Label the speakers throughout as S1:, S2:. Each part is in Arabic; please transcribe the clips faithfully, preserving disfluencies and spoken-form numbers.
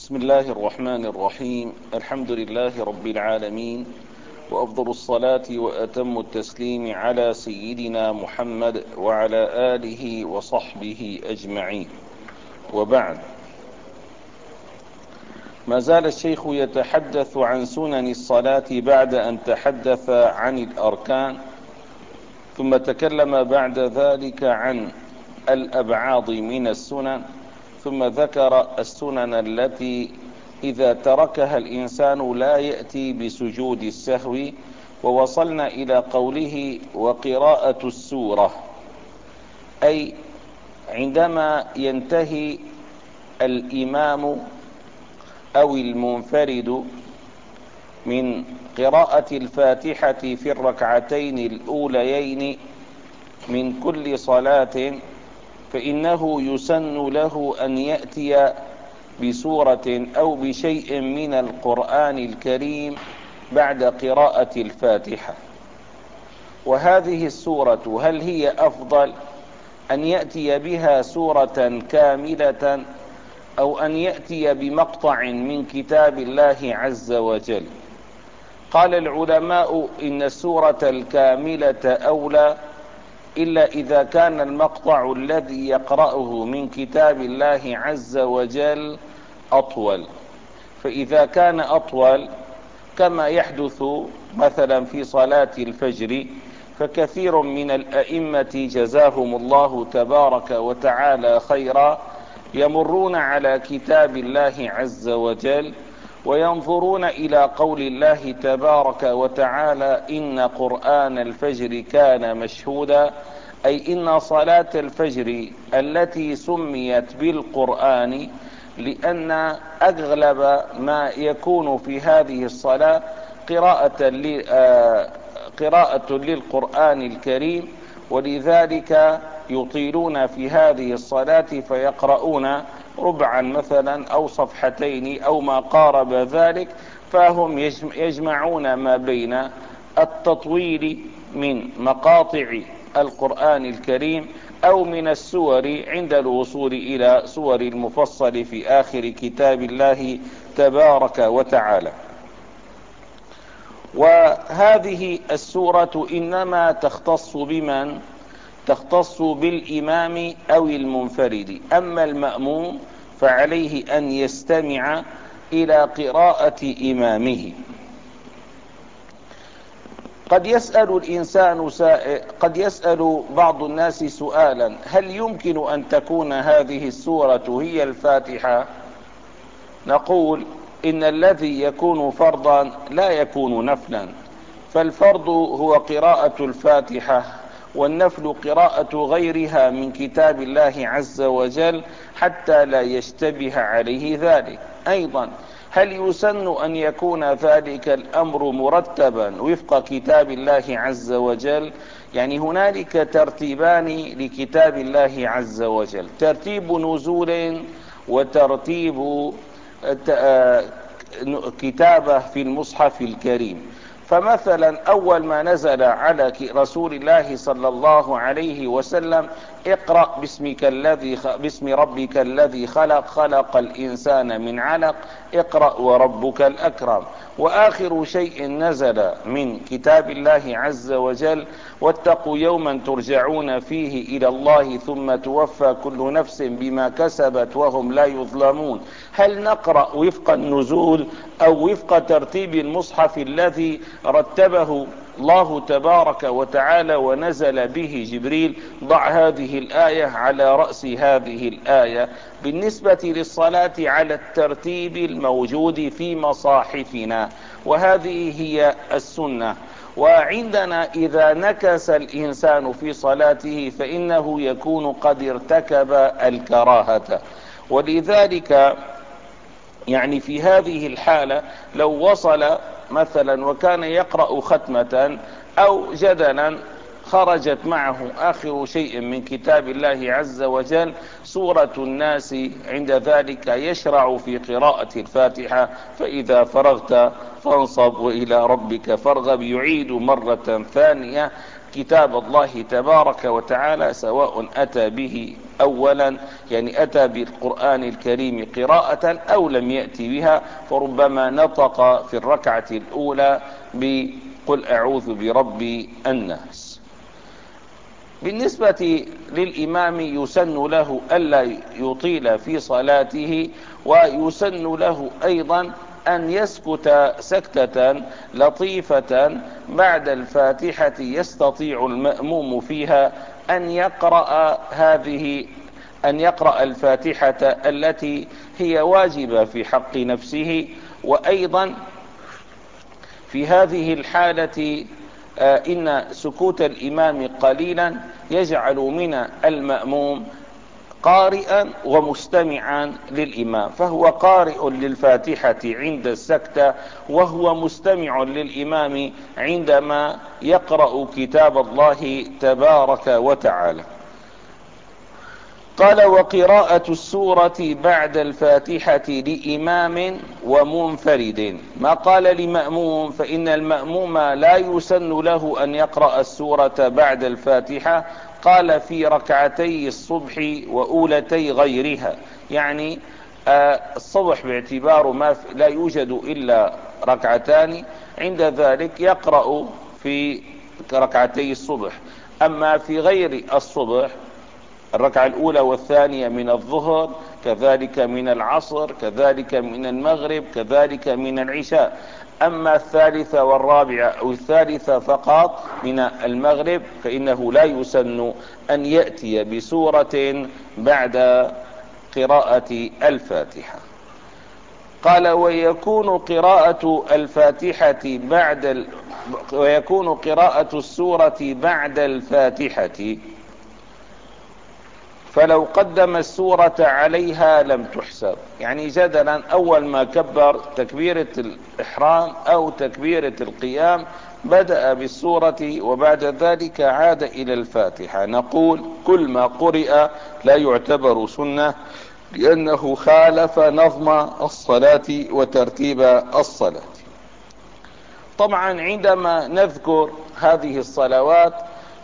S1: بسم الله الرحمن الرحيم. الحمد لله رب العالمين، وأفضل الصلاة وأتم التسليم على سيدنا محمد وعلى آله وصحبه أجمعين، وبعد. ما زال الشيخ يتحدث عن سنن الصلاة بعد أن تحدث عن الأركان، ثم تكلم بعد ذلك عن الأبعاض من السنن، ثم ذكر السنن التي إذا تركها الإنسان لا يأتي بسجود السهو، ووصلنا إلى قوله وقراءة السورة، أي عندما ينتهي الإمام أو المنفرد من قراءة الفاتحة في الركعتين الأوليين من كل صلاة، فإنه يسن له أن يأتي بسورة أو بشيء من القرآن الكريم بعد قراءة الفاتحة. وهذه السورة هل هي أفضل أن يأتي بها سورة كاملة أو أن يأتي بمقطع من كتاب الله عز وجل؟ قال العلماء إن السورة الكاملة أولى، إلا إذا كان المقطع الذي يقرأه من كتاب الله عز وجل أطول. فإذا كان أطول كما يحدث مثلا في صلاة الفجر، فكثير من الأئمة جزاهم الله تبارك وتعالى خيرا يمرون على كتاب الله عز وجل وينظرون إلى قول الله تبارك وتعالى إن قرآن الفجر كان مشهودا، أي إن صلاة الفجر التي سميت بالقرآن لأن أغلب ما يكون في هذه الصلاة قراءة قراءة للقرآن الكريم، ولذلك يطيلون في هذه الصلاة فيقرؤون ربعا مثلا أو صفحتين أو ما قارب ذلك، فهم يجمعون ما بين التطويل من مقاطع القرآن الكريم أو من السور عند الوصول إلى سور المفصل في آخر كتاب الله تبارك وتعالى. وهذه السورة إنما تختص بمن؟ تختص بالإمام أو المنفرد، أما المأموم فعليه أن يستمع إلى قراءة إمامه. قد يسأل الإنسان سائل قد يسأل بعض الناس سؤالا: هل يمكن أن تكون هذه السورة هي الفاتحة؟ نقول إن الذي يكون فرضا لا يكون نفلا، فالفرض هو قراءة الفاتحة، والنفل قراءة غيرها من كتاب الله عز وجل حتى لا يشتبه عليه ذلك. أيضا هل يسن أن يكون ذلك الأمر مرتبا وفق كتاب الله عز وجل؟ يعني هنالك ترتيبان لكتاب الله عز وجل: ترتيب نزول وترتيب كتابة في المصحف الكريم. فمثلا أول ما نزل على رسول الله صلى الله عليه وسلم: اقرأ باسمك الذي خ... باسم ربك الذي خلق خلق الإنسان من علق اقرأ وربك الأكرم. وآخر شيء نزل من كتاب الله عز وجل: واتقوا يوما ترجعون فيه إلى الله ثم توفى كل نفس بما كسبت وهم لا يظلمون. هل نقرأ وفق النزول أو وفق ترتيب المصحف الذي رتبه الله تبارك وتعالى ونزل به جبريل؟ ضع هذه الآية على رأس هذه الآية. بالنسبة للصلاة على الترتيب الموجود في مصاحفنا، وهذه هي السنة. وعندنا إذا نكس الإنسان في صلاته فإنه يكون قد ارتكب الكراهة، ولذلك يعني في هذه الحالة لو وصل مثلا وكان يقرأ ختمة أو جدلا خرجت معه آخر شيء من كتاب الله عز وجل سورة الناس، عند ذلك يشرع في قراءة الفاتحة: فإذا فرغت فانصب وإلى ربك فارغب. يعيد مرة ثانية كتاب الله تبارك وتعالى، سواء أتى به أولا يعني أتى بالقرآن الكريم قراءة أو لم يأتي بها، فربما نطق في الركعة الأولى بقل أعوذ برب الناس. بالنسبة للإمام يسن له ألا يطيل في صلاته، ويسن له أيضا أن يسكت سكتة لطيفة بعد الفاتحة يستطيع المأموم فيها أن يقرأ هذه أن يقرأ الفاتحة التي هي واجبة في حق نفسه. وأيضا في هذه الحالة آه إن سكوت الإمام قليلا يجعل من المأموم قارئا ومستمعا للإمام، فهو قارئ للفاتحة عند السكتة، وهو مستمع للإمام عندما يقرأ كتاب الله تبارك وتعالى. قال: وقراءة السورة بعد الفاتحة لإمام ومنفرد. ما قال لمأموم، فإن المأموم لا يسن له أن يقرأ السورة بعد الفاتحة. قال: في ركعتي الصبح وأولتي غيرها، يعني آه الصبح باعتبار ما لا يوجد إلا ركعتان، عند ذلك يقرأ في ركعتي الصبح. أما في غير الصبح، الركعة الأولى والثانية من الظهر، كذلك من العصر، كذلك من المغرب، كذلك من العشاء. أما الثالثة والرابعة أو الثالثة فقط من المغرب، فإنه لا يسن أن يأتي بسورة بعد قراءة الفاتحة. قال: ويكون قراءة الفاتحة بعد ال... ويكون قراءة السورة بعد الفاتحة، فلو قدم السورة عليها لم تحسب. يعني جدلا أول ما كبر تكبيرة الإحرام أو تكبيرة القيام بدأ بالسورة وبعد ذلك عاد إلى الفاتحة، نقول كل ما قرئ لا يعتبر سنة، لأنه خالف نظم الصلاة وترتيب الصلاة. طبعا عندما نذكر هذه الصلوات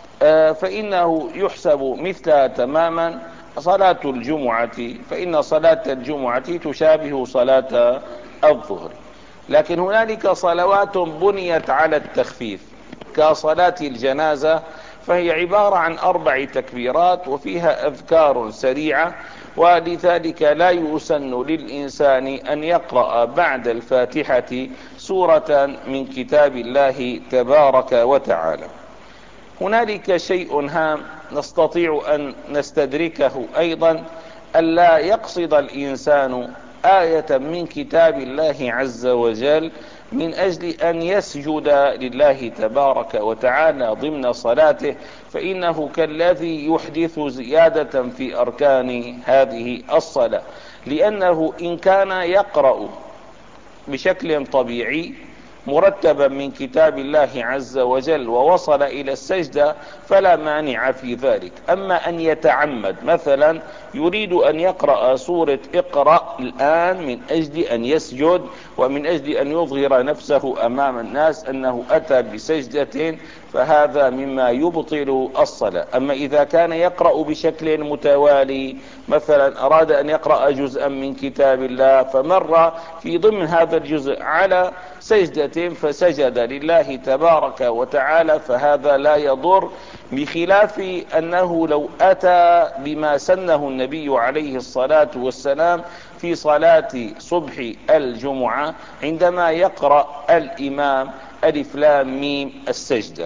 S1: فإنه يحسب مثلها تماما صلاة الجمعة، فإن صلاة الجمعة تشابه صلاة الظهر. لكن هنالك صلوات بنيت على التخفيف كصلاة الجنازة، فهي عبارة عن أربع تكبيرات وفيها أذكار سريعة، ولذلك لا يسن للإنسان أن يقرأ بعد الفاتحة سورة من كتاب الله تبارك وتعالى. هنالك شيء هام نستطيع أن نستدركه أيضا، ألا يقصد الإنسان آية من كتاب الله عز وجل من أجل أن يسجد لله تبارك وتعالى ضمن صلاته، فإنه كالذي يحدث زيادة في أركان هذه الصلاة، لأنه إن كان يقرأ بشكل طبيعي مرتبا من كتاب الله عز وجل ووصل إلى السجدة فلا مانع في ذلك. أما أن يتعمد مثلا يريد أن يقرأ سورة اقرأ الآن من أجل أن يسجد ومن أجل أن يظهر نفسه أمام الناس أنه أتى بسجدة، فهذا مما يبطل الصلاة. أما إذا كان يقرأ بشكل متوالي، مثلا أراد أن يقرأ جزءا من كتاب الله فمر في ضمن هذا الجزء على سجدة فسجد لله تبارك وتعالى، فهذا لا يضر، بخلاف أنه لو أتى بما سنه النبي عليه الصلاة والسلام في صلاة صبح الجمعة عندما يقرأ الإمام ألف لام ميم السجدة،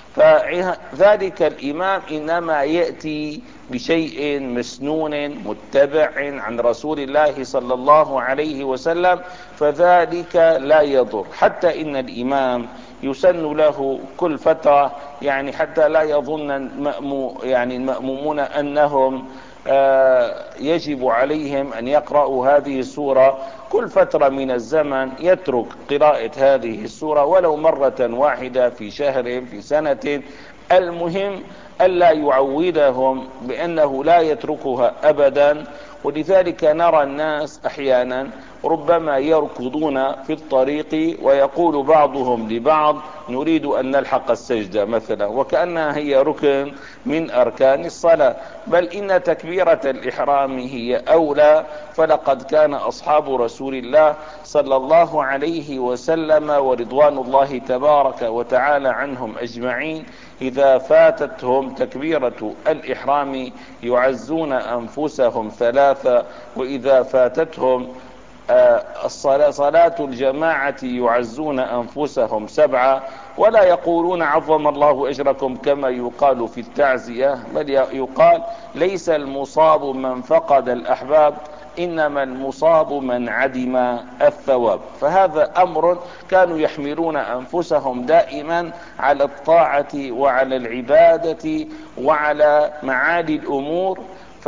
S1: فذلك الإمام إنما يأتي بشيء مسنون متبع عن رسول الله صلى الله عليه وسلم، فذلك لا يضر. حتى إن الإمام يسن له كل فترة، يعني حتى لا يظن المأمو يعني المأمومون أنهم آه يجب عليهم أن يقرأوا هذه السورة كل فترة من الزمن، يترك قراءة هذه السورة ولو مرة واحدة في شهر في سنة. المهم ألا يعودهم بأنه لا يتركها أبدا. ولذلك نرى الناس أحيانا ربما يركضون في الطريق ويقول بعضهم لبعض نريد أن نلحق السجدة مثلا، وكأنها هي ركن من أركان الصلاة. بل إن تكبيرة الإحرام هي أولى، فلقد كان أصحاب رسول الله صلى الله عليه وسلم ورضوان الله تبارك وتعالى عنهم أجمعين إذا فاتتهم تكبيرة الإحرام يعزون أنفسهم ثلاثة، وإذا فاتتهم الصلاة صلاة الجماعة يعزون أنفسهم سبعة، ولا يقولون عظم الله أجركم كما يقال في التعزية، بل يقال ليس المصاب من فقد الأحباب، إنما المصاب من عدم الثواب. فهذا أمر كانوا يحملون أنفسهم دائما على الطاعة وعلى العبادة وعلى معالي الأمور،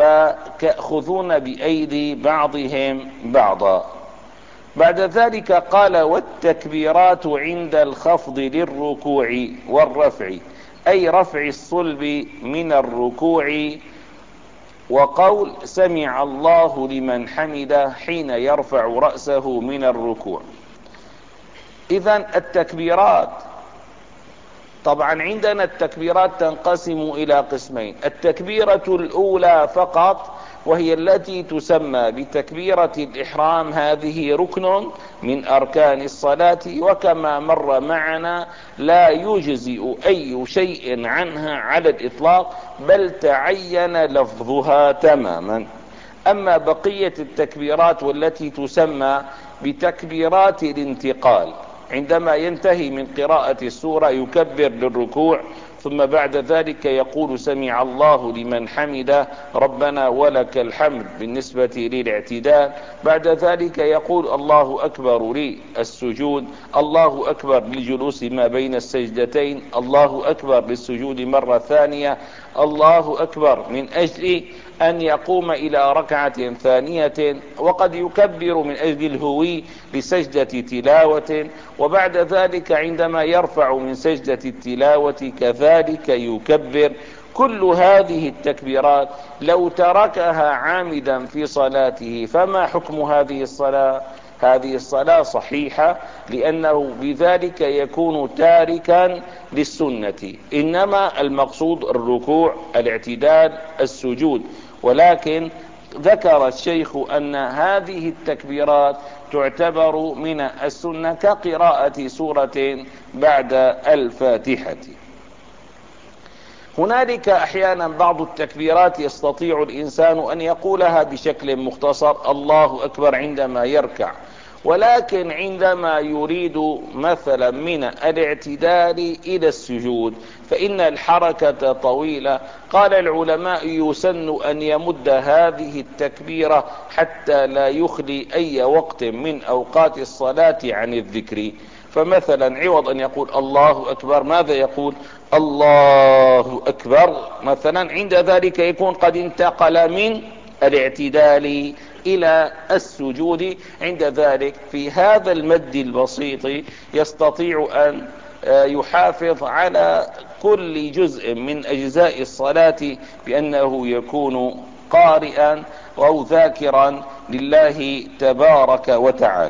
S1: فيأخذون بأيدي بعضهم بعضا. بعد ذلك قال والتكبيرات عند الخفض للركوع والرفع، أي رفع الصلب من الركوع، وقول سمع الله لمن حمده حين يرفع رأسه من الركوع. إذن التكبيرات طبعا عندنا التكبيرات تنقسم إلى قسمين: التكبيرة الأولى فقط وهي التي تسمى بتكبيرة الإحرام، هذه ركن من أركان الصلاة، وكما مر معنا لا يجزئ أي شيء عنها على الإطلاق، بل تعين لفظها تماما. أما بقية التكبيرات والتي تسمى بتكبيرات الانتقال، عندما ينتهي من قراءة السورة يكبر للركوع، ثم بعد ذلك يقول سمع الله لمن حمده ربنا ولك الحمد بالنسبة للاعتدال، بعد ذلك يقول الله أكبر للسجود، الله أكبر للجلوس ما بين السجدتين، الله أكبر للسجود مرة ثانية، الله أكبر من أجل أن يقوم إلى ركعة ثانية، وقد يكبر من أجل الهوي لسجدة تلاوة، وبعد ذلك عندما يرفع من سجدة التلاوة كذلك يكبر. كل هذه التكبيرات لو تركها عامدا في صلاته فما حكم هذه الصلاة؟ هذه الصلاة صحيحة، لأنه بذلك يكون تاركا للسنة، إنما المقصود الركوع، الاعتدال، السجود. ولكن ذكر الشيخ أن هذه التكبيرات تعتبر من السنة كقراءة سورة بعد الفاتحة. هنالك أحيانا بعض التكبيرات يستطيع الإنسان أن يقولها بشكل مختصر، الله أكبر عندما يركع، ولكن عندما يريد مثلا من الاعتدال إلى السجود فإن الحركة طويلة. قال العلماء يسن أن يمد هذه التكبيرة حتى لا يخلي أي وقت من أوقات الصلاة عن الذكر. فمثلا عوض أن يقول الله أكبر ماذا يقول؟ الله أكبر مثلا، عند ذلك يكون قد انتقل من الاعتدال إلى السجود. عند ذلك في هذا المد البسيط يستطيع أن يحافظ على كل جزء من أجزاء الصلاة بأنه يكون قارئا أو ذاكرا لله تبارك وتعالى.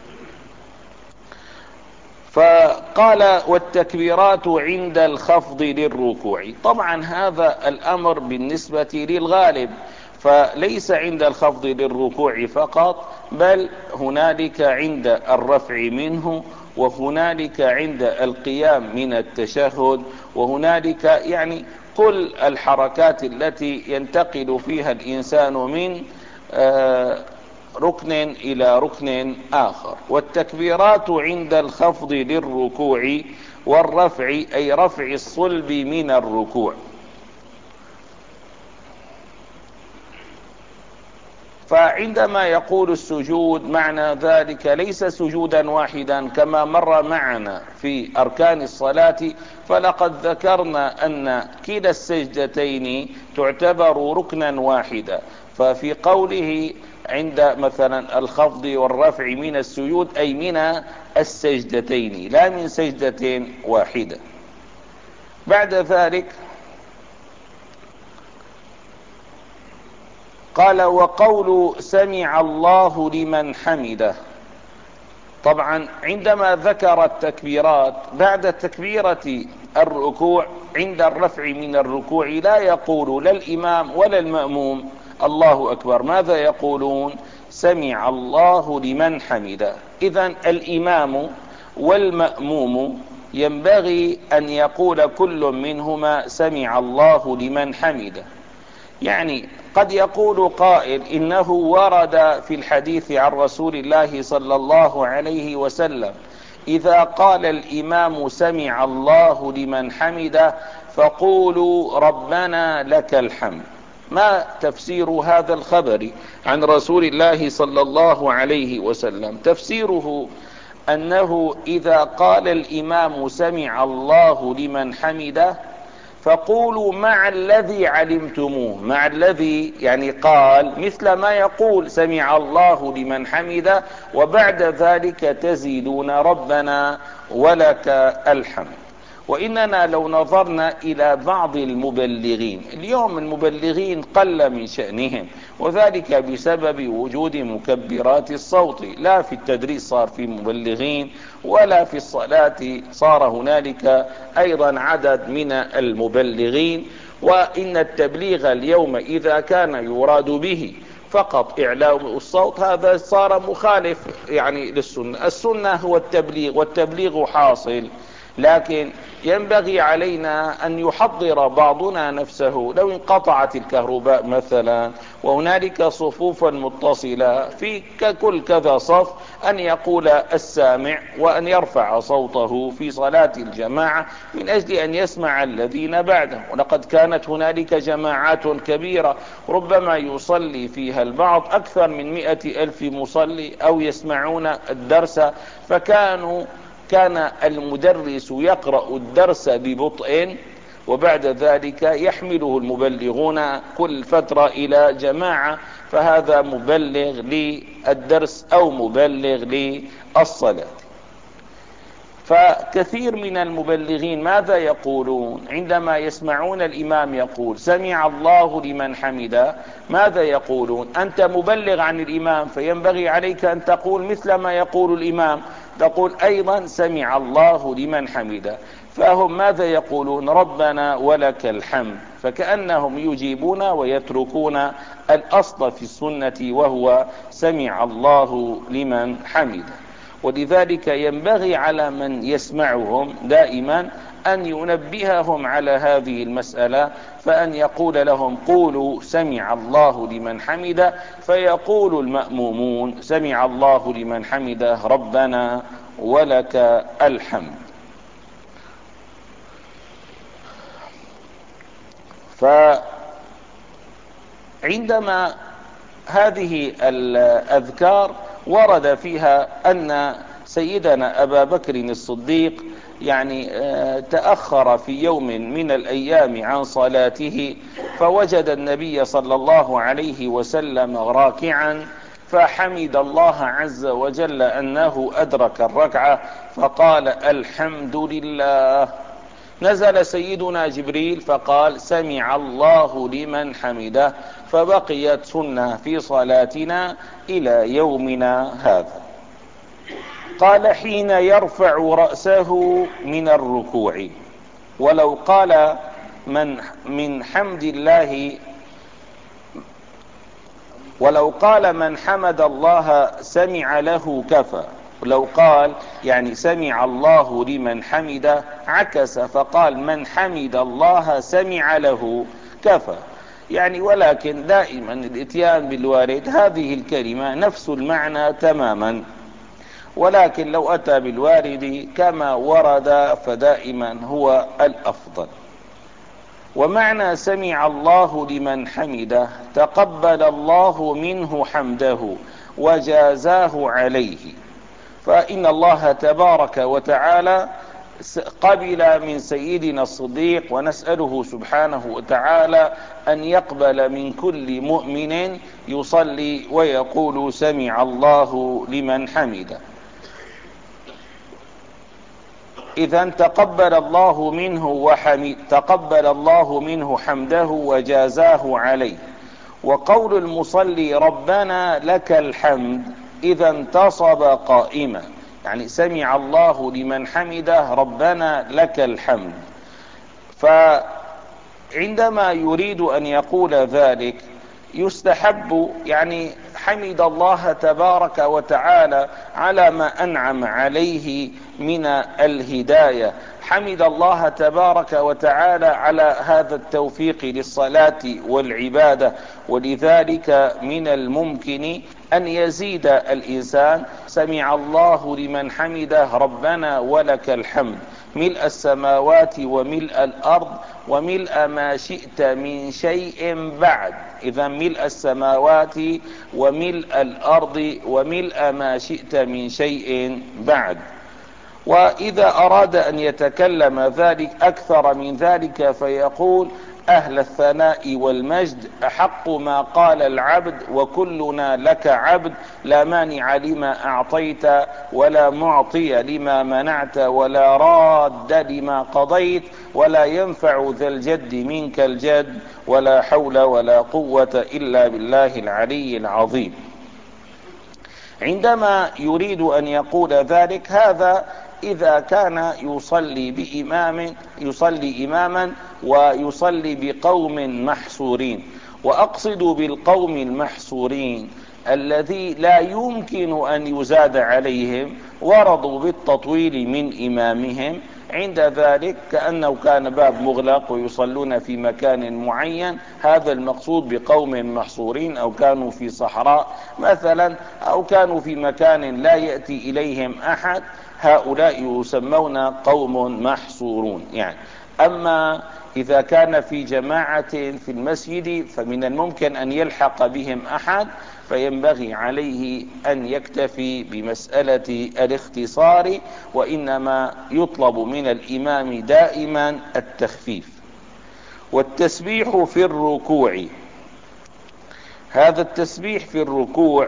S1: فقال والتكبيرات عند الخفض للركوع. طبعا هذا الأمر بالنسبة للغالب، فليس عند الخفض للركوع فقط، بل هنالك عند الرفع منه، وهنالك عند القيام من التشهد، وهنالك يعني كل الحركات التي ينتقل فيها الإنسان من آه ركن إلى ركن آخر. والتكبيرات عند الخفض للركوع والرفع أي رفع الصلب من الركوع. فعندما يقول السجود معنى ذلك ليس سجودا واحدا كما مر معنا في أركان الصلاة، فلقد ذكرنا أن كلا السجدتين تعتبر ركنا واحدا. ففي قوله عند مثلا الخفض والرفع من السجود أي من السجدتين لا من سجدة واحدة. بعد ذلك قال وقول سمع الله لمن حمده. طبعا عندما ذكر التكبيرات بعد تكبيرة الركوع عند الرفع من الركوع لا يقول لا الإمام ولا المأموم الله أكبر، ماذا يقولون؟ سمع الله لمن حمده. إذن الإمام والمأموم ينبغي أن يقول كل منهما سمع الله لمن حمده. يعني قد يقول قائل إنه ورد في الحديث عن رسول الله صلى الله عليه وسلم إذا قال الإمام سمع الله لمن حمده فقولوا ربنا لك الحمد. ما تفسير هذا الخبر عن رسول الله صلى الله عليه وسلم؟ تفسيره أنه إذا قال الإمام سمع الله لمن حمده فقولوا مع الذي علمتموه، مع الذي يعني قال مثل ما يقول سمع الله لمن حمده، وبعد ذلك تزيدون ربنا ولك الحمد. وإننا لو نظرنا إلى بعض المبلغين اليوم، المبلغين قل من شأنهم، وذلك بسبب وجود مكبرات الصوت. لا في التدريس صار في مبلغين، ولا في الصلاة صار هنالك أيضا عدد من المبلغين. وإن التبليغ اليوم إذا كان يراد به فقط إعلاء الصوت هذا صار مخالف يعني للسنة. السنة هو التبليغ، والتبليغ حاصل، لكن ينبغي علينا أن يحضر بعضنا نفسه. لو انقطعت الكهرباء مثلا وهنالك صفوفا متصلة في كل كذا صف، أن يقول السامع وأن يرفع صوته في صلاة الجماعة من أجل أن يسمع الذين بعده. ولقد كانت هنالك جماعات كبيرة ربما يصلي فيها البعض أكثر من مئة ألف مصلي أو يسمعون الدرس، فكانوا كان المدرس يقرأ الدرس ببطء، وبعد ذلك يحمله المبلغون كل فترة إلى جماعة، فهذا مبلغ للدرس أو مبلغ للصلاة. فكثير من المبلغين ماذا يقولون عندما يسمعون الإمام يقول سمع الله لمن حمده؟ ماذا يقولون؟ أنت مبلغ عن الإمام فينبغي عليك أن تقول مثل ما يقول الإمام، تقول أيضا سمع الله لمن حمده. فهم ماذا يقولون؟ ربنا ولك الحمد. فكأنهم يجيبون ويتركون الأصل في السنة وهو سمع الله لمن حمده. ولذلك ينبغي على من يسمعهم دائما أن ينبههم على هذه المسألة، فأن يقول لهم قولوا سمع الله لمن حمده، فيقول المأمومون سمع الله لمن حمده ربنا ولك الحمد. فعندما هذه الأذكار ورد فيها أن سيدنا أبا بكر الصديق يعني تأخر في يوم من الأيام عن صلاته، فوجد النبي صلى الله عليه وسلم راكعا، فحمد الله عز وجل أنه أدرك الركعة، فقال الحمد لله. نزل سيدنا جبريل فقال سمع الله لمن حمده، فبقيت سنة في صلاتنا إلى يومنا هذا. قال حين يرفع رأسه من الركوع، ولو قال من من حمد الله ولو قال من حمد الله سمع له كفى. لو قال يعني سمع الله لمن حمده عكس فقال من حمد الله سمع له كفى يعني. ولكن دائما الاتيان بالوارد هذه الكلمة نفس المعنى تماما، ولكن لو أتى بالوارد كما ورد فدائما هو الأفضل. ومعنى سمع الله لمن حمده تقبل الله منه حمده وجازاه عليه. فإن الله تبارك وتعالى قبل من سيدنا الصديق، ونسأله سبحانه وتعالى أن يقبل من كل مؤمن يصلي ويقول سمع الله لمن حمده. إذن تقبل الله منه وحمد تقبل الله منه حمده وجازاه عليه. وقول المصلي ربنا لك الحمد إذا انتصب قائما، يعني سمع الله لمن حمده ربنا لك الحمد. فعندما يريد أن يقول ذلك يستحب، يعني حمد الله تبارك وتعالى على ما أنعم عليه من الهداية، حمد الله تبارك وتعالى على هذا التوفيق للصلاة والعبادة. ولذلك من الممكن أن يزيد الإنسان سمع الله لمن حمده ربنا ولك الحمد ملء السماوات وملء الأرض وملء ما شئت من شيء بعد. إذا ملء السماوات وملء الأرض وملء ما شئت من شيء بعد. وإذا أراد أن يتكلم ذلك أكثر من ذلك فيقول أهل الثناء والمجد أحق ما قال العبد وكلنا لك عبد، لا مانع لما أعطيت ولا معطي لما منعت ولا راد لما قضيت ولا ينفع ذا الجد منك الجد ولا حول ولا قوة إلا بالله العلي العظيم. عندما يريد أن يقول ذلك هذا إذا كان يصلي بإمام يصلي إماما ويصلي بقوم محصورين. وأقصد بالقوم المحصورين الذي لا يمكن أن يزاد عليهم ورضوا بالتطويل من إمامهم، عند ذلك كأنه كان باب مغلق ويصلون في مكان معين، هذا المقصود بقوم محصورين، أو كانوا في صحراء مثلا أو كانوا في مكان لا يأتي إليهم أحد، هؤلاء يسمون قوم محصورون يعني. أما إذا كان في جماعة في المسجد فمن الممكن أن يلحق بهم أحد، فينبغي عليه أن يكتفي بمسألة الاختصار، وإنما يطلب من الإمام دائما التخفيف. والتسبيح في الركوع، هذا التسبيح في الركوع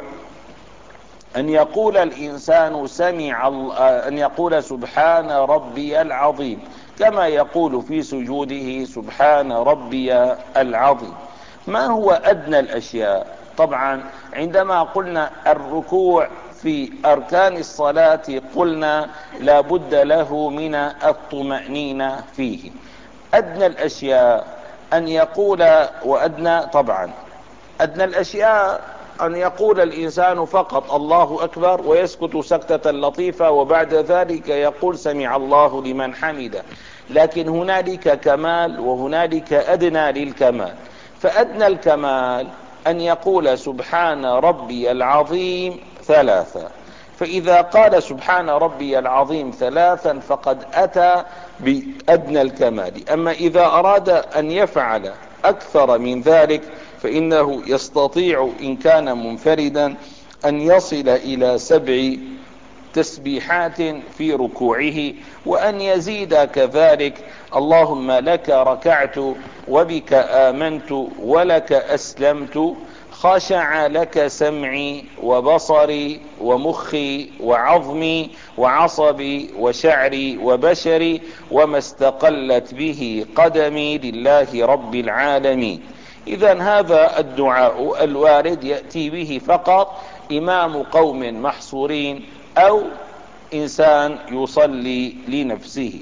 S1: أن يقول الإنسان سمع أن يقول سبحان ربي العظيم كما يقول في سجوده سبحان ربي العظيم. ما هو أدنى الأشياء؟ طبعا عندما قلنا الركوع في أركان الصلاة قلنا لا بد له من الطمأنينة فيه. أدنى الأشياء أن يقول، وأدنى طبعا أدنى الأشياء أن يقول الإنسان فقط الله أكبر ويسكت سكتة لطيفة وبعد ذلك يقول سمع الله لمن حمده. لكن هنالك كمال وهنالك أدنى للكمال. فأدنى الكمال أن يقول سبحان ربي العظيم ثلاثة، فإذا قال سبحان ربي العظيم ثلاثا فقد أتى بأدنى الكمال. أما إذا أراد أن يفعل أكثر من ذلك فإنه يستطيع إن كان منفردا أن يصل إلى سبع تسبيحات في ركوعه، وأن يزيد كذلك اللهم لك ركعت وبك آمنت ولك أسلمت، خشع لك سمعي وبصري ومخي وعظمي وعصبي وشعري وبشري وما استقلت به قدمي لله رب العالمين. إذن هذا الدعاء الوارد يأتي به فقط إمام قوم محصورين أو إنسان يصلي لنفسه.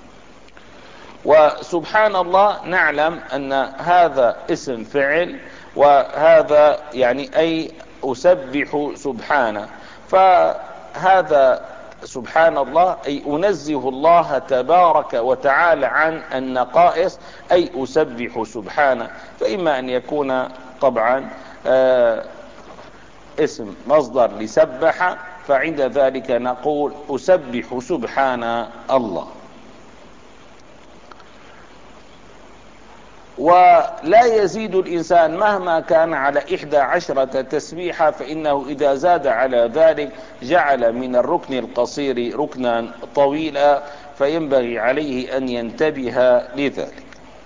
S1: وسبحان الله نعلم أن هذا اسم فعل، وهذا يعني أي أسبح سبحانه، فهذا سبحان الله أي أنزه الله تبارك وتعالى عن النقائص، أي أسبح سبحانه. فإما أن يكون طبعا آه اسم مصدر لسبح، فعند ذلك نقول أسبح سبحان الله. ولا يزيد الإنسان مهما كان على إحدى عشرة تسبيحة، فإنه إذا زاد على ذلك جعل من الركن القصير ركنا طويلا، فينبغي عليه أن ينتبه لذلك.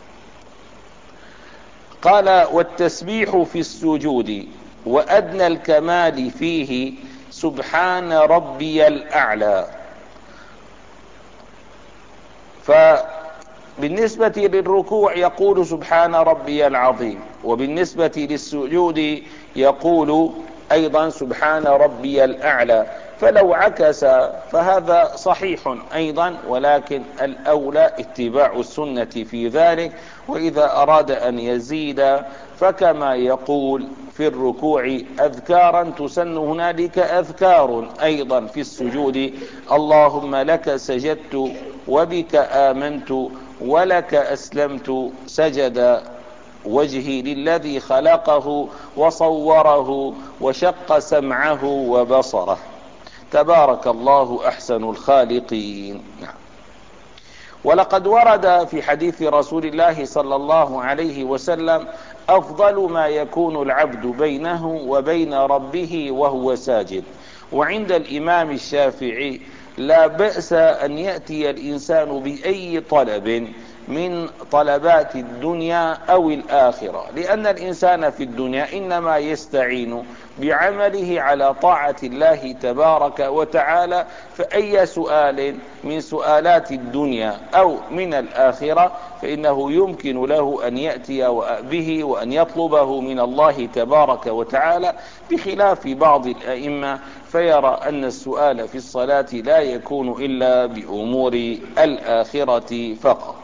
S1: قال والتسبيح في السجود وأدنى الكمال فيه سبحان ربي الأعلى. ف بالنسبة للركوع يقول سبحان ربي العظيم، وبالنسبة للسجود يقول أيضا سبحان ربي الأعلى. فلو عكس فهذا صحيح أيضا، ولكن الأولى اتباع السنة في ذلك. وإذا أراد أن يزيد فكما يقول في الركوع أذكارا تسن، هنالك أذكار أيضا في السجود: اللهم لك سجدت وبك آمنت ولك أسلمت، سجد وجهي للذي خلقه وصوره وشق سمعه وبصره، تبارك الله أحسن الخالقين. ولقد ورد في حديث رسول الله صلى الله عليه وسلم: أفضل ما يكون العبد بينه وبين ربه وهو ساجد. وعند الإمام الشافعي لا بأس أن يأتي الإنسان بأي طلب من طلبات الدنيا أو الآخرة، لأن الإنسان في الدنيا إنما يستعين بعمله على طاعة الله تبارك وتعالى، فأي سؤال من سؤالات الدنيا أو من الآخرة فإنه يمكن له أن يأتي به وأن يطلبه من الله تبارك وتعالى، بخلاف بعض الأئمة فيرى أن السؤال في الصلاة لا يكون إلا بأمور الآخرة فقط.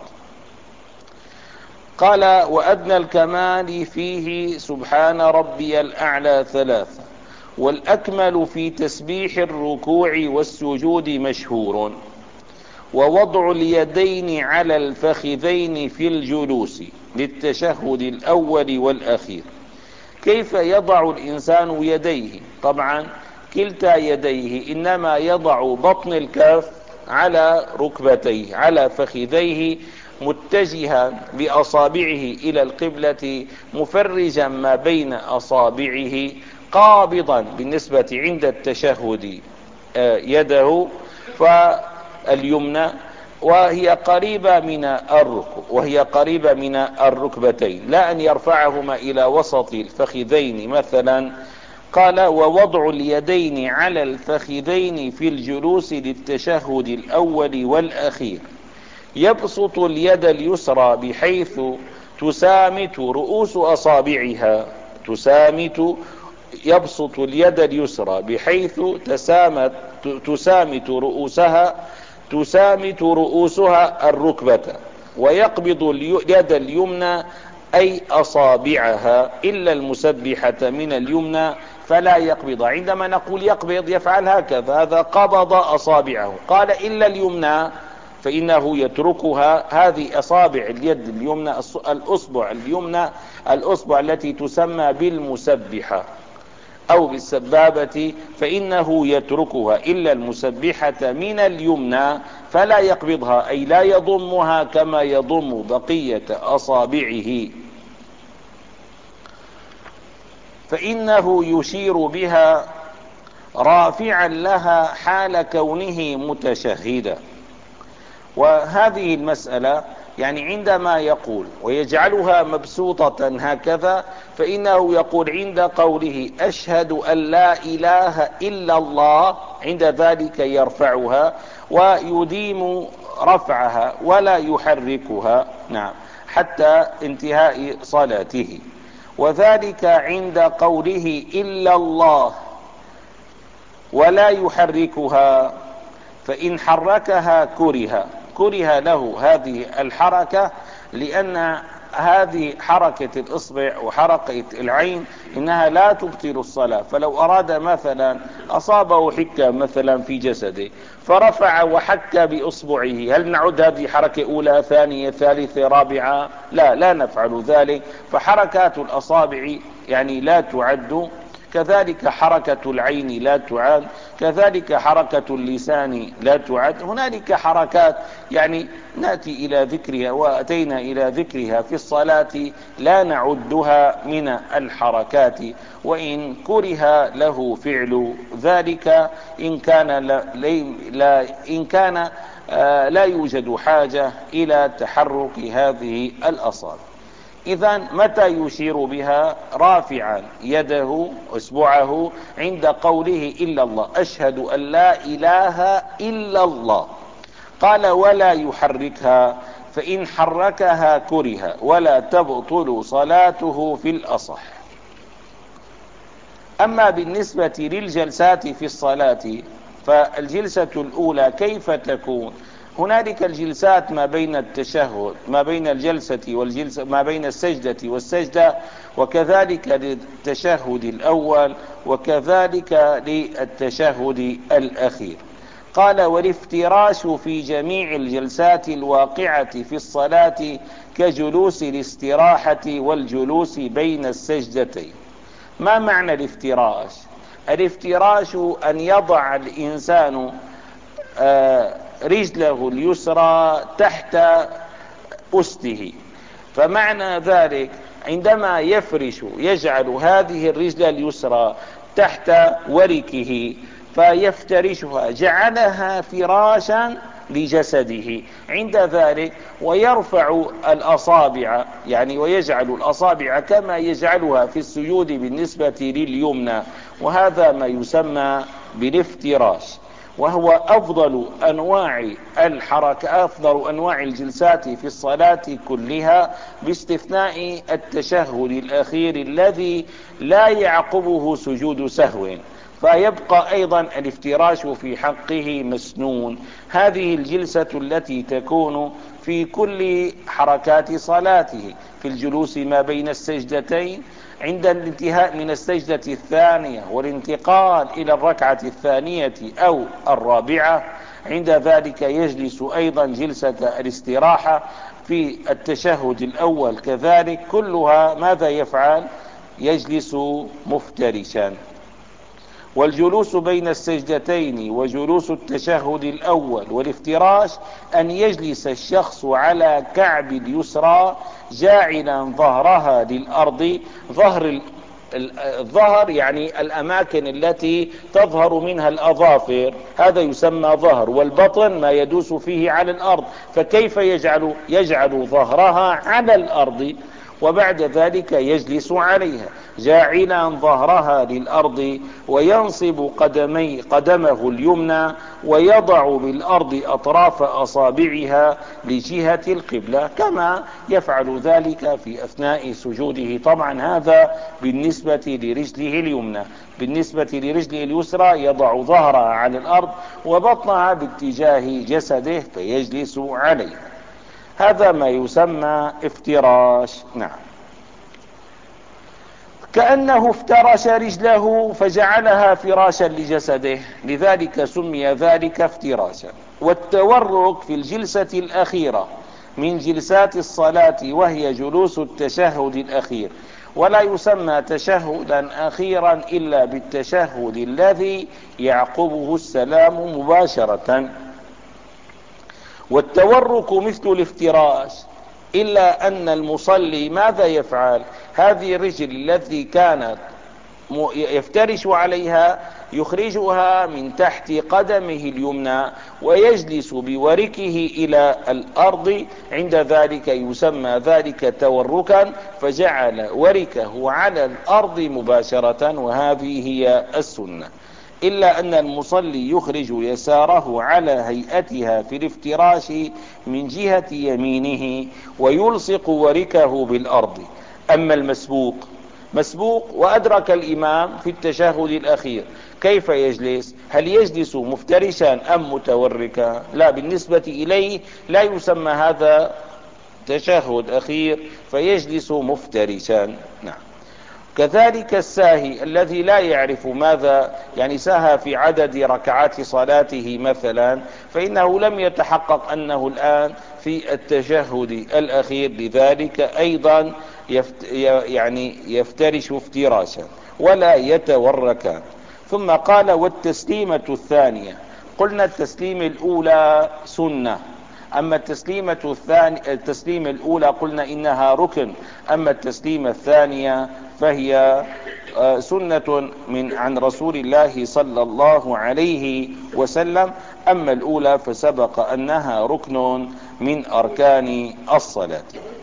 S1: قال: وأدنى الكمال فيه سبحان ربي الأعلى ثلاثة، والأكمل في تسبيح الركوع والسجود مشهور، ووضع اليدين على الفخذين في الجلوس للتشهد الأول والأخير. كيف يضع الإنسان يديه؟ طبعا كلتا يديه إنما يضع بطن الكف على ركبتيه على فخذيه، متجها بأصابعه إلى القبلة، مفرجا ما بين أصابعه، قابضا بالنسبة عند التشهد يده فاليمنى وهي قريبة من الركب وهي قريبة من الركبتين، لا أن يرفعهما إلى وسط الفخذين مثلا. قال: ووضع اليدين على الفخذين في الجلوس للتشهد الأول والأخير. يبسط اليد اليسرى بحيث تسامت رؤوس أصابعها تسامت يبسط اليد اليسرى بحيث تسامت تسامت رؤوسها تسامت رؤوسها الركبة، ويقبض اليد اليمنى أي أصابعها إلا المسبحة من اليمنى فلا يقبض. عندما نقول يقبض يفعل هكذا، هذا قبض أصابعه. قال: إلا اليمنى فإنه يتركها. هذه أصابع اليد اليمنى الأصبع اليمنى الأصبع التي تسمى بالمسبحة أو بالسبابة، فإنه يتركها إلا المسبحة من اليمنى فلا يقبضها، أي لا يضمها كما يضم بقية أصابعه، فإنه يشير بها رافعا لها حال كونه متشهدا. وهذه المسألة يعني عندما يقول ويجعلها مبسوطة هكذا، فإنه يقول عند قوله أشهد أن لا إله إلا الله، عند ذلك يرفعها ويديم رفعها ولا يحركها، نعم، حتى انتهاء صلاته. وذلك عند قوله إلا الله ولا يحركها، فإن حركها كره كره له هذه الحركة، لأن هذه حركة الإصبع وحركة العين إنها لا تبطل الصلاة. فلو أراد مثلا أصابه حكة مثلا في جسده فرفع وحك بإصبعه، هل نعد هذه حركة أولى ثانية ثالثة رابعة؟ لا لا نفعل ذلك. فحركات الأصابع يعني لا تعد، كذلك حركة العين لا تعد، كذلك حركة اللسان لا تعد. هنالك حركات يعني نأتي إلى ذكرها وأتينا إلى ذكرها في الصلاة لا نعدها من الحركات، وإن كره له فعل ذلك إن كان لا, لا, إن كان لا يوجد حاجة إلى تحرك هذه الأصابع. إذن متى يشير بها؟ رافعا يده اصبعه عند قوله إلا الله، أشهد أن لا إله إلا الله. قال: ولا يحركها، فإن حركها كره ولا تبطل صلاته في الأصح. أما بالنسبة للجلسات في الصلاة فالجلسة الأولى كيف تكون؟ هنالك الجلسات ما بين التشهد، ما بين الجلسة والجلسة، ما بين السجدة والسجدة، وكذلك للتشهد الأول، وكذلك للتشهد الأخير. قال: والافتراش في جميع الجلسات الواقعة في الصلاة كجلوس الاستراحة والجلوس بين السجدتين. ما معنى الافتراش؟ الافتراش أن يضع الإنسان رجله اليسرى تحت أسته، فمعنى ذلك عندما يفرش يجعل هذه الرجل اليسرى تحت وركه فيفترشها، جعلها فراشا لجسده عند ذلك، ويرفع الأصابع يعني ويجعل الأصابع كما يجعلها في السجود بالنسبة لليمنى، وهذا ما يسمى بالافتراش، وهو أفضل أنواع الحركة، أفضل أنواع الجلسات في الصلاة كلها باستثناء التشهد الأخير الذي لا يعقبه سجود سهو، فيبقى أيضا الافتراش في حقه مسنون. هذه الجلسة التي تكون في كل حركات صلاته، في الجلوس ما بين السجدتين، عند الانتهاء من السجدة الثانية والانتقال إلى الركعة الثانية أو الرابعة، عند ذلك يجلس أيضا جلسة الاستراحة. في التشهد الأول كذلك كلها ماذا يفعل؟ يجلس مفترشا. والجلوس بين السجدتين وجلوس التشهد الأول والافتراش أن يجلس الشخص على كعب اليسرى جاعلا ظهرها للأرض، ظهر الظهر يعني الأماكن التي تظهر منها الأظافر، هذا يسمى ظهر، والبطن ما يدوس فيه على الأرض، فكيف يجعل يجعل ظهرها على الأرض، وبعد ذلك يجلس عليها جاعلا ظهرها للأرض، وينصب قدمي قدمه اليمنى ويضع بالأرض أطراف أصابعها لجهة القبلة كما يفعل ذلك في أثناء سجوده. طبعا هذا بالنسبة لرجله اليمنى. بالنسبة لرجله اليسرى يضع ظهرها على الأرض وبطنها باتجاه جسده فيجلس عليها. هذا ما يسمى افتراش. نعم، كأنه افترش رجله فجعلها فراشا لجسده، لذلك سمي ذلك افتراشا. والتورك في الجلسة الأخيرة من جلسات الصلاة وهي جلوس التشهد الأخير، ولا يسمى تشهدا أخيرا إلا بالتشهد الذي يعقبه السلام مباشرة. والتورك مثل الافتراش، إلا أن المصلي ماذا يفعل؟ هذه الرجل التي كانت يفترش عليها يخرجها من تحت قدمه اليمنى ويجلس بوركه إلى الأرض، عند ذلك يسمى ذلك توركا، فجعل وركه على الأرض مباشرة، وهذه هي السنة. إلا أن المصلي يخرج يساره على هيئتها في الافتراش من جهة يمينه ويلصق وركه بالأرض. أما المسبوق مسبوق وأدرك الإمام في التشهد الأخير، كيف يجلس؟ هل يجلس مفترشا أم متوركا؟ لا، بالنسبة إليه لا يسمى هذا تشهد أخير، فيجلس مفترشا. نعم. كذلك الساهي الذي لا يعرف ماذا يعني ساهى في عدد ركعات صلاته مثلا، فإنه لم يتحقق أنه الآن في التشهد الأخير، لذلك أيضا يفت يعني يفترش افتراشا ولا يتوركان. ثم قال: والتسليمة الثانية، قلنا التسليم الأولى سنة، أما التسليمة الثانية التسليمة الأولى قلنا إنها ركن، أما التسليمة الثانية فهي سنة من عن رسول الله صلى الله عليه وسلم، أما الأولى فسبق أنها ركن من أركان الصلاة.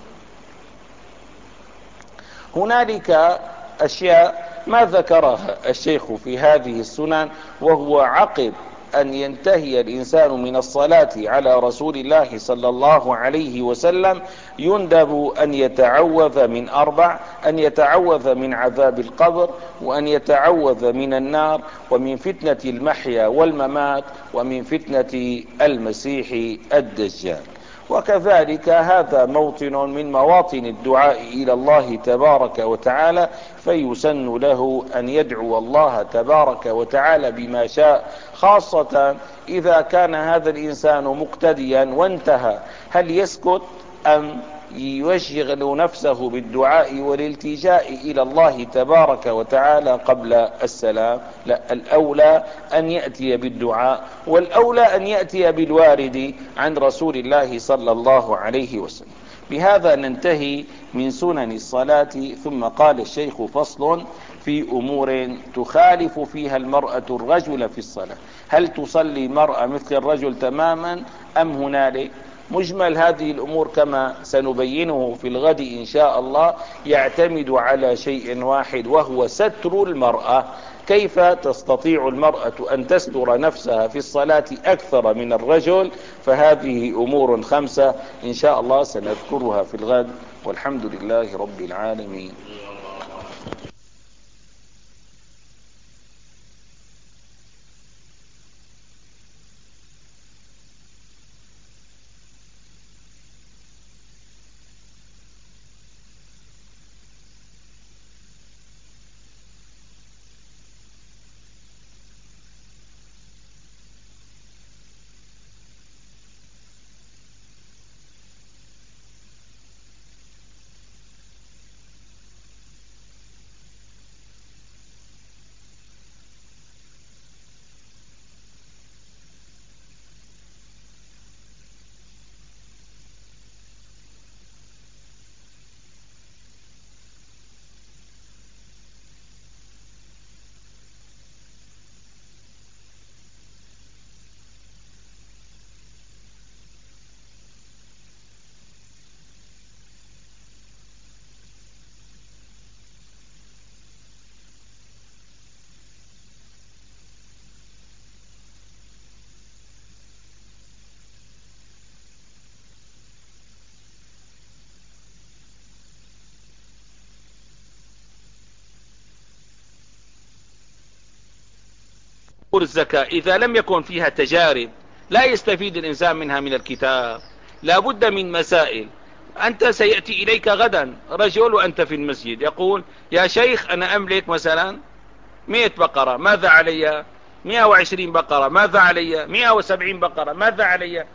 S1: هنالك أشياء ما ذكرها الشيخ في هذه السنن، وهو عقب أن ينتهي الإنسان من الصلاة على رسول الله صلى الله عليه وسلم يندب أن يتعوذ من أربع: أن يتعوذ من عذاب القبر، وأن يتعوذ من النار، ومن فتنة المحيا والممات، ومن فتنة المسيح الدجال. وكذلك هذا موطن من مواطن الدعاء إلى الله تبارك وتعالى، فيسن له أن يدعو الله تبارك وتعالى بما شاء، خاصة إذا كان هذا الإنسان مقتديا وانتهى. هل يسكت أم يشغل نفسه بالدعاء والالتجاء إلى الله تبارك وتعالى قبل السلام؟ لا، الأولى أن يأتي بالدعاء، والأولى أن يأتي بالوارد عن رسول الله صلى الله عليه وسلم. بهذا ننتهي من سنن الصلاة. ثم قال الشيخ: فصل في أمور تخالف فيها المرأة الرجل في الصلاة. هل تصلي المرأة مثل الرجل تماما أم هنالك؟ مجمل هذه الأمور كما سنبينه في الغد إن شاء الله يعتمد على شيء واحد، وهو ستر المرأة. كيف تستطيع المرأة أن تستر نفسها في الصلاة أكثر من الرجل؟ فهذه أمور خمسة إن شاء الله سنذكرها في الغد، والحمد لله رب العالمين. الزكاة إذا لم يكن فيها تجارب لا يستفيد الإنسان منها من الكتاب. لا بد من مسائل. أنت سيأتي إليك غدا رجل وأنت في المسجد يقول: يا شيخ أنا أملك مثلا مئة بقرة، ماذا علي؟ مئة وعشرين بقرة، ماذا علي؟ مئة وسبعين بقرة، ماذا علي؟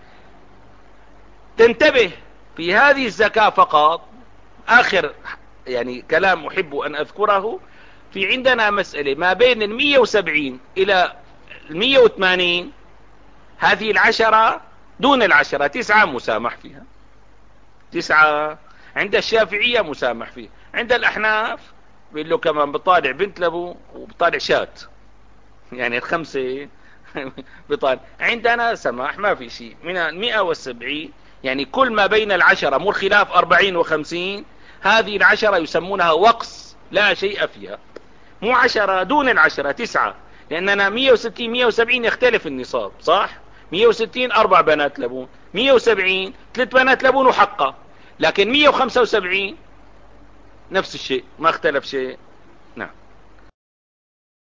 S1: تنتبه في هذه الزكاة فقط. آخر يعني كلام أحب أن أذكره: في عندنا مسألة ما بين المئة وسبعين إلى المئة وثمانين، هذه العشرة دون العشرة تسعة مسامح فيها، تسعة. عند الشافعية مسامح فيه، عند الأحناف بيقول له كمان بطالع بنت لبو وبطالع شات، يعني الخمسة بطالع. عندنا سماح ما في شيء. من المئة والسبعين يعني كل ما بين العشرة، مر خلاف أربعين وخمسين، هذه العشرة يسمونها وقص لا شيء فيها. مو عشرة دون العشرة، تسعة، لأننا مئة وستين مئة وسبعين يختلف النصاب، صح؟ مئة وستين أربع بنات لبون، مئة وسبعين ثلاث بنات لبون وحقه، لكن مئة وخمسة وسبعين نفس الشيء، ما اختلف شيء.